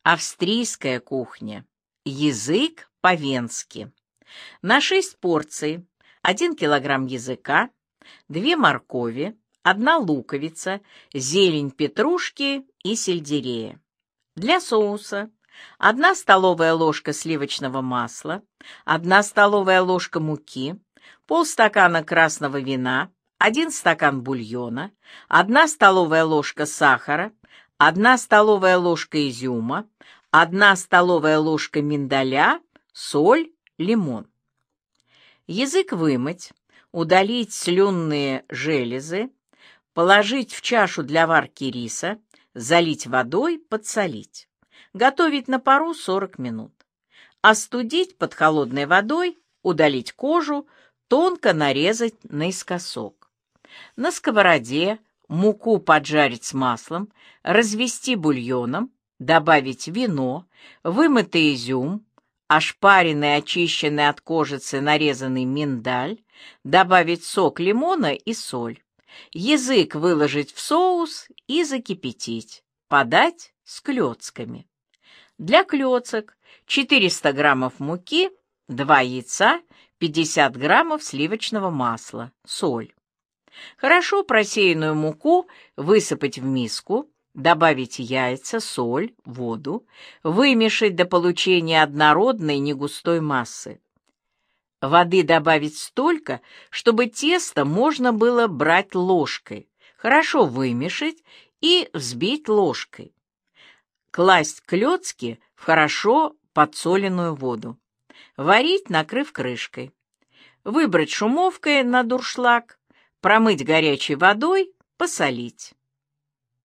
Австрийская кухня. Язык по-венски. На 6 порций: 1 килограмм языка, 2 моркови, 1 луковица, зелень петрушки и сельдерея. Для соуса: 1 столовая ложка сливочного масла, 1 столовая ложка муки, полстакана красного вина, 1 стакан бульона, 1 столовая ложка сахара, 1 столовая ложка изюма, 1 столовая ложка миндаля, соль, лимон. Язык вымыть, удалить слюнные железы, положить в чашу для варки риса, залить водой, подсолить. Готовить на пару 40 минут. Остудить под холодной водой, удалить кожу, тонко нарезать наискосок. На сковороде муку поджарить с маслом, развести бульоном, добавить вино, вымытый изюм, ошпаренный, очищенный от кожицы нарезанный миндаль, добавить сок лимона и соль. Язык выложить в соус и закипятить. Подать с клёцками. Для клёцок 400 граммов муки, 2 яйца, 50 граммов сливочного масла, соль. Хорошо просеянную муку высыпать в миску, добавить яйца, соль, воду, вымешать до получения однородной негустой массы. Воды добавить столько, чтобы тесто можно было брать ложкой, хорошо вымешать и взбить ложкой. Класть клёцки в хорошо подсоленную воду. Варить, накрыв крышкой. Выбрать шумовкой на дуршлаг, промыть горячей водой, посолить.